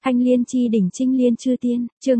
Thanh liên chi đỉnh trinh liên chư tiên, chương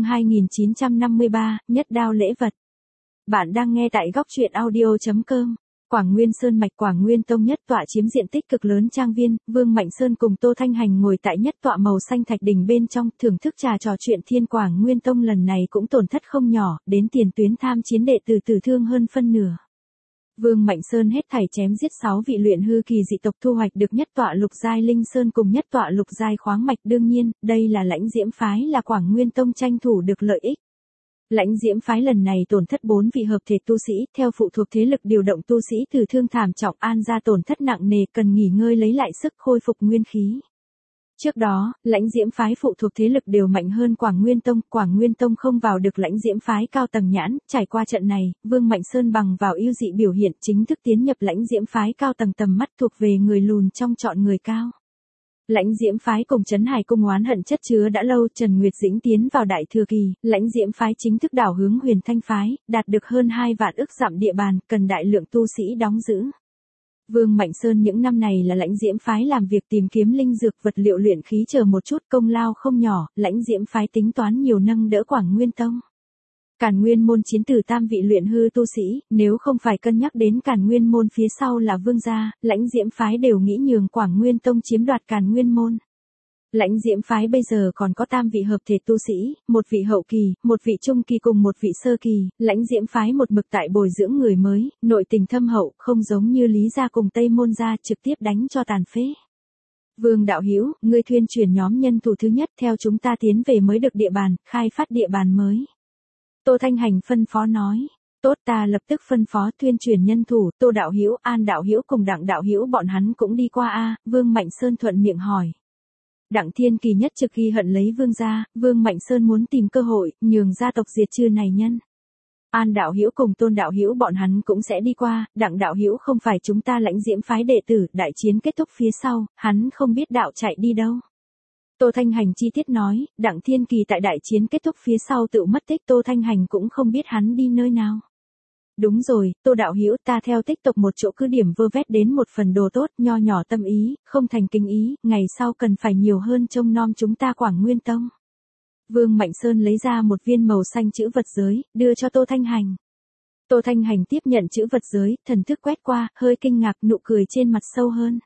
2953, nhất đao lễ vật. Bạn đang nghe tại góc truyện audio.com. Quảng Nguyên Sơn mạch Quảng Nguyên Tông nhất tọa chiếm diện tích cực lớn trang viên, Vương Mạnh Sơn cùng Tô Thanh Hành ngồi tại nhất tọa màu xanh thạch đỉnh bên trong, thưởng thức trà trò chuyện thiên. Quảng Nguyên Tông lần này cũng tổn thất không nhỏ, đến tiền tuyến tham chiến đệ tử tử thương hơn phân nửa. Vương Mạnh Sơn hết thảy chém giết 6 vị luyện hư kỳ dị tộc, thu hoạch được nhất tọa lục giai linh sơn cùng nhất tọa lục giai khoáng mạch. Đương nhiên, đây là Lãnh Diễm phái là Quảng Nguyên Tông tranh thủ được lợi ích. Lãnh Diễm phái lần này tổn thất 4 vị hợp thể tu sĩ, theo phụ thuộc thế lực điều động tu sĩ tử thương thảm trọng, An gia tổn thất nặng nề, cần nghỉ ngơi lấy lại sức, khôi phục nguyên khí. Trước đó, Lãnh Diễm phái phụ thuộc thế lực đều mạnh hơn Quảng Nguyên Tông không vào được Lãnh Diễm phái cao tầng nhãn. Trải qua trận này, Vương Mạnh Sơn bằng vào ưu dị biểu hiện chính thức tiến nhập Lãnh Diễm phái cao tầng tầm mắt thuộc về người lùn trong chọn người cao. Lãnh Diễm phái cùng Trấn Hải cung oán hận chất chứa đã lâu, Trần Nguyệt Dĩnh tiến vào đại thừa kỳ, Lãnh Diễm phái chính thức đảo hướng Huyền Thanh phái, đạt được hơn 2 vạn ức dặm địa bàn, cần đại lượng tu sĩ đóng giữ. Vương Mạnh Sơn những năm này là Lãnh Diễm phái làm việc tìm kiếm linh dược, vật liệu luyện khí chờ một chút, công lao không nhỏ, Lãnh Diễm phái tính toán nhiều nâng đỡ Quảng Nguyên Tông. Càn Nguyên môn chiến tử tam vị luyện hư tu sĩ, nếu không phải cân nhắc đến Càn Nguyên môn phía sau là Vương gia, Lãnh Diễm phái đều nghĩ nhường Quảng Nguyên Tông chiếm đoạt Càn Nguyên môn. Lãnh Diễm phái bây giờ còn có tam vị hợp thể tu sĩ, một vị hậu kỳ, một vị trung kỳ cùng một vị sơ kỳ. Lãnh Diễm phái một mực tại bồi dưỡng người mới, nội tình thâm hậu, không giống như Lý gia cùng Tây môn gia trực tiếp đánh cho tàn phế. Vương đạo hữu, ngươi thuyên truyền nhóm nhân thủ thứ nhất theo chúng ta tiến về mới được địa bàn, khai phát địa bàn mới. Tô Thanh Hành phân phó nói. Tốt, ta lập tức phân phó tuyên truyền nhân thủ. Tô đạo hữu, An đạo hữu cùng Đặng đạo hữu bọn hắn cũng đi qua a. Vương Mạnh Sơn thuận miệng hỏi. Đặng Thiên Kỳ nhất trực ghi hận lấy Vương gia, Vương Mạnh Sơn muốn tìm cơ hội nhường gia tộc diệt trừ này nhân. An đạo hữu cùng Tôn đạo hữu bọn hắn cũng sẽ đi qua. Đặng đạo hữu không phải chúng ta Lãnh Diễm phái đệ tử, đại chiến kết thúc phía sau, hắn không biết đạo chạy đi đâu. Tô Thanh Hành chi tiết nói, Đặng Thiên Kỳ tại đại chiến kết thúc phía sau tự mất tích, Tô Thanh Hành cũng không biết hắn đi nơi nào. Đúng rồi, Tô đạo hữu, ta theo tích tộc một chỗ cứ điểm vơ vét đến một phần đồ tốt, nho nhỏ tâm ý, không thành kinh ý, ngày sau cần phải nhiều hơn trông nom chúng ta Quảng Nguyên Tông. Vương Mạnh Sơn lấy ra một viên màu xanh chữ vật giới, đưa cho Tô Thanh Hành. Tô Thanh Hành tiếp nhận chữ vật giới, thần thức quét qua, hơi kinh ngạc, nụ cười trên mặt sâu hơn.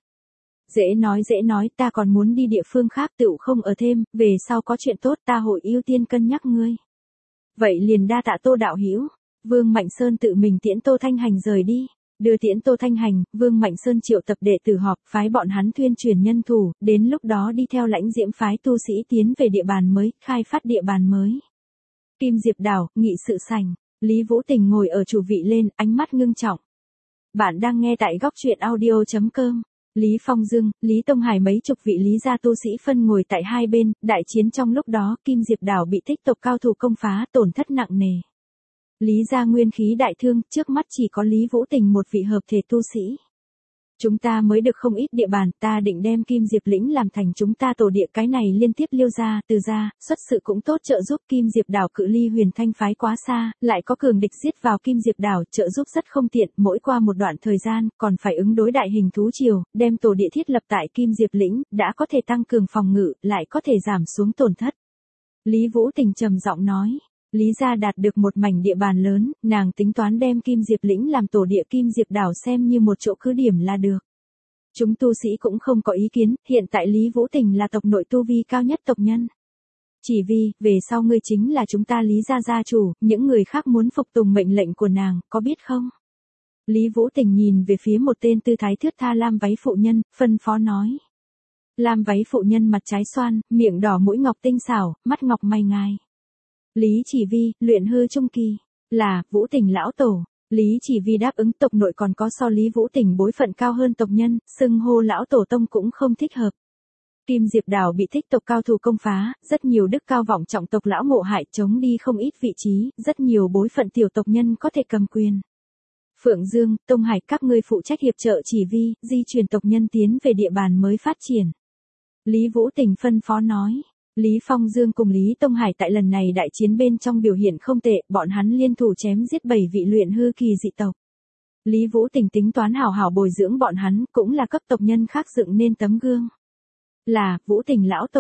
Dễ nói, ta còn muốn đi địa phương khác tựu không ở thêm, về sau có chuyện tốt ta hội ưu tiên cân nhắc ngươi. Vậy liền đa tạ Tô đạo hữu. Vương Mạnh Sơn tự mình tiễn Tô Thanh Hành rời đi. Đưa tiễn Tô Thanh Hành, Vương Mạnh Sơn triệu tập đệ tử họp, phái bọn hắn tuyên truyền nhân thủ, đến lúc đó đi theo Lãnh Diễm phái tu sĩ tiến về địa bàn mới, khai phát địa bàn mới. Kim Diệp đảo, nghị sự sảnh, Lý Vũ Tình ngồi ở chủ vị lên, ánh mắt ngưng trọng. Bạn đang nghe tại góc truyện audio.com. Lý Phong Dương, Lý Tông Hải mấy chục vị Lý gia tu sĩ phân ngồi tại hai bên, đại chiến trong lúc đó, Kim Diệp đảo bị tích tộc cao thủ công phá, tổn thất nặng nề. Lý gia nguyên khí đại thương, trước mắt chỉ có Lý Vũ Tình một vị hợp thể tu sĩ. Chúng ta mới được không ít địa bàn, ta định đem Kim Diệp lĩnh làm thành chúng ta tổ địa, cái này liên tiếp Liêu gia, Từ gia, xuất sự cũng tốt, trợ giúp Kim Diệp đảo cự ly Huyền Thanh phái quá xa, lại có cường địch giết vào Kim Diệp đảo, trợ giúp rất không tiện, mỗi qua một đoạn thời gian, còn phải ứng đối đại hình thú triều, đem tổ địa thiết lập tại Kim Diệp lĩnh, đã có thể tăng cường phòng ngự, lại có thể giảm xuống tổn thất. Lý Vũ Tình trầm giọng nói. Lý gia đạt được một mảnh địa bàn lớn, nàng tính toán đem Kim Diệp lĩnh làm tổ địa, Kim Diệp đảo xem như một chỗ cứ điểm là được. Chúng tu sĩ cũng không có ý kiến, hiện tại Lý Vũ Tình là tộc nội tu vi cao nhất tộc nhân. Chỉ vì, về sau ngươi chính là chúng ta Lý gia gia chủ, những người khác muốn phục tùng mệnh lệnh của nàng, có biết không? Lý Vũ Tình nhìn về phía một tên tư thái thướt tha lam váy phụ nhân, phân phó nói. Lam váy phụ nhân mặt trái xoan, miệng đỏ mũi ngọc tinh xảo, mắt ngọc mày ngài. Lý Chỉ Vi, luyện hư trung kỳ, là Vũ Tình lão tổ. Lý Chỉ Vi đáp ứng, tộc nội còn có so Lý Vũ Tình bối phận cao hơn tộc nhân, xưng hô lão tổ tông cũng không thích hợp. Kim Diệp đảo bị tích tộc cao thủ công phá, rất nhiều đức cao vọng trọng tộc lão ngộ hại, chống đi không ít vị trí, rất nhiều bối phận tiểu tộc nhân có thể cầm quyền. Phượng Dương, Tông Hải, các ngươi phụ trách hiệp trợ Chỉ Vi, di chuyển tộc nhân tiến về địa bàn mới phát triển. Lý Vũ Tình phân phó nói. Lý Phong Dương cùng Lý Tông Hải tại lần này đại chiến bên trong biểu hiện không tệ, bọn hắn liên thủ chém giết 7 vị luyện hư kỳ dị tộc. Lý Vũ Tình tính toán hảo hảo bồi dưỡng bọn hắn, cũng là cấp tộc nhân khác dựng nên tấm gương. Là, Vũ Tình lão tổ,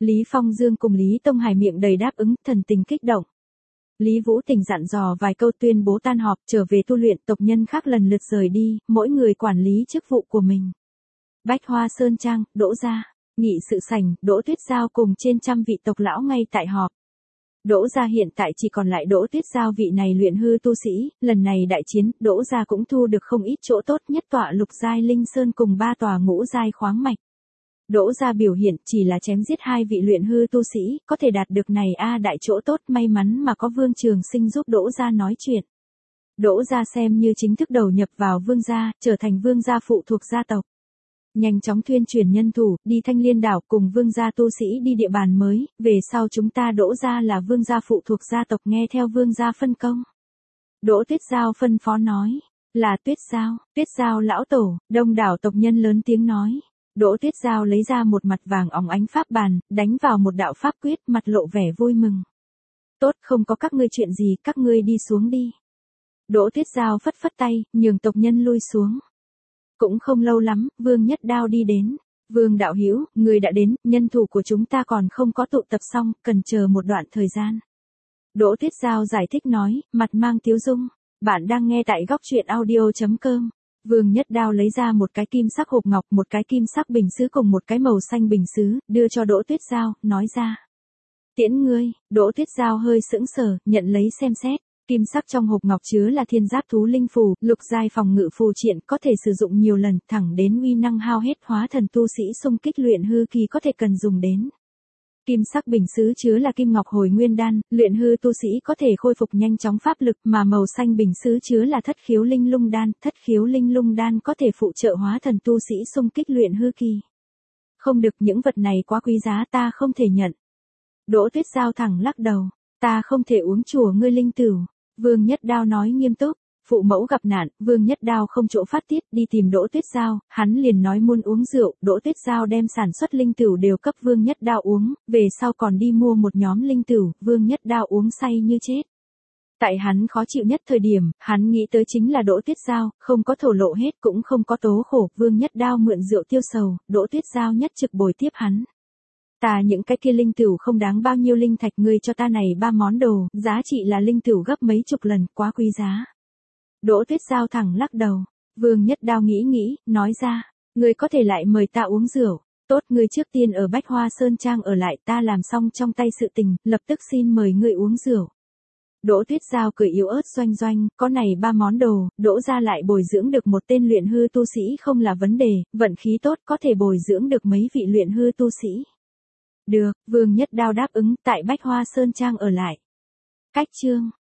Lý Phong Dương cùng Lý Tông Hải miệng đầy đáp ứng, thần tình kích động. Lý Vũ Tình dặn dò vài câu tuyên bố tan họp, trở về tu luyện, tộc nhân khác lần lượt rời đi, mỗi người quản lý chức vụ của mình. Bách Hoa Sơn Trang, Đỗ gia, nghị sự sảnh, Đỗ Tuyết Giao cùng trên trăm vị tộc lão ngay tại họp. Đỗ gia hiện tại chỉ còn lại Đỗ Tuyết Giao vị này luyện hư tu sĩ, lần này đại chiến, Đỗ gia cũng thu được không ít chỗ tốt, nhất tọa lục giai linh sơn cùng 3 tòa ngũ giai khoáng mạch. Đỗ gia biểu hiện chỉ là chém giết 2 vị luyện hư tu sĩ, có thể đạt được này đại chỗ tốt, may mắn mà có Vương Trường Sinh giúp Đỗ gia nói chuyện. Đỗ gia xem như chính thức đầu nhập vào Vương gia, trở thành Vương gia phụ thuộc gia tộc. Nhanh chóng thuyên chuyển nhân thủ, đi Thanh Liên đảo cùng Vương gia tu sĩ đi địa bàn mới, về sau chúng ta Đỗ gia là Vương gia phụ thuộc gia tộc nghe theo Vương gia phân công. Đỗ Tuyết Giao phân phó nói, là Tuyết Giao lão tổ, đông đảo tộc nhân lớn tiếng nói. Đỗ Tuyết Giao lấy ra một mặt vàng óng ánh pháp bàn, đánh vào một đạo pháp quyết, mặt lộ vẻ vui mừng. Tốt, không có các ngươi chuyện gì, các ngươi đi xuống đi. Đỗ Tuyết Giao phất phất tay, nhường tộc nhân lui xuống. Cũng không lâu lắm, Vương Nhất Đao đi đến. Vương đạo hữu, người đã đến, nhân thủ của chúng ta còn không có tụ tập xong, cần chờ một đoạn thời gian. Đỗ Tuyết Giao giải thích nói, mặt mang tiếu dung. Bạn đang nghe tại góc truyện audio.com. Vương Nhất Đao lấy ra một cái kim sắc hộp ngọc, một cái kim sắc bình sứ cùng một cái màu xanh bình sứ, đưa cho Đỗ Tuyết Giao, nói ra. Tiễn ngươi, Đỗ Tuyết Giao hơi sững sờ, nhận lấy xem xét. Kim sắc trong hộp ngọc chứa là thiên giáp thú linh phù, lục giai phòng ngự phù triện, có thể sử dụng nhiều lần, thẳng đến uy năng hao hết, hóa thần tu sĩ xung kích luyện hư kỳ có thể cần dùng đến. Kim sắc bình sứ chứa là kim ngọc hồi nguyên đan, luyện hư tu sĩ có thể khôi phục nhanh chóng pháp lực, mà màu xanh bình sứ chứa là thất khiếu linh lung đan có thể phụ trợ hóa thần tu sĩ xung kích luyện hư kỳ. Không được, những vật này quá quý giá, ta không thể nhận. Đỗ Tuyết Giao thẳng lắc đầu, ta không thể uống chùa ngươi linh tửu. Vương Nhất Đao nói nghiêm túc, phụ mẫu gặp nạn, Vương Nhất Đao không chỗ phát tiết, đi tìm Đỗ Tuyết Giao, hắn liền nói muốn uống rượu, Đỗ Tuyết Giao đem sản xuất linh tửu đều cấp Vương Nhất Đao uống, về sau còn đi mua một nhóm linh tửu, Vương Nhất Đao uống say như chết. Tại hắn khó chịu nhất thời điểm, hắn nghĩ tới chính là Đỗ Tuyết Giao, không có thổ lộ hết cũng không có tố khổ, Vương Nhất Đao mượn rượu tiêu sầu, Đỗ Tuyết Giao nhất trực bồi tiếp hắn. Ta những cái kia linh tửu không đáng bao nhiêu linh thạch, ngươi cho ta này 3 món đồ, giá trị là linh tửu gấp mấy chục lần, quá quý giá. Đỗ Tuyết Giao thẳng lắc đầu, Vương Nhất Đao nghĩ, nói ra, ngươi có thể lại mời ta uống rượu, tốt, ngươi trước tiên ở Bách Hoa Sơn Trang ở lại, ta làm xong trong tay sự tình, lập tức xin mời ngươi uống rượu. Đỗ Tuyết Giao cười yếu ớt doanh, có này 3 món đồ, Đỗ gia lại bồi dưỡng được một tên luyện hư tu sĩ không là vấn đề, vận khí tốt có thể bồi dưỡng được mấy vị luyện hư tu sĩ. Được, Vương Nhất Đao đáp ứng, tại Bách Hoa Sơn Trang ở lại. Cách chương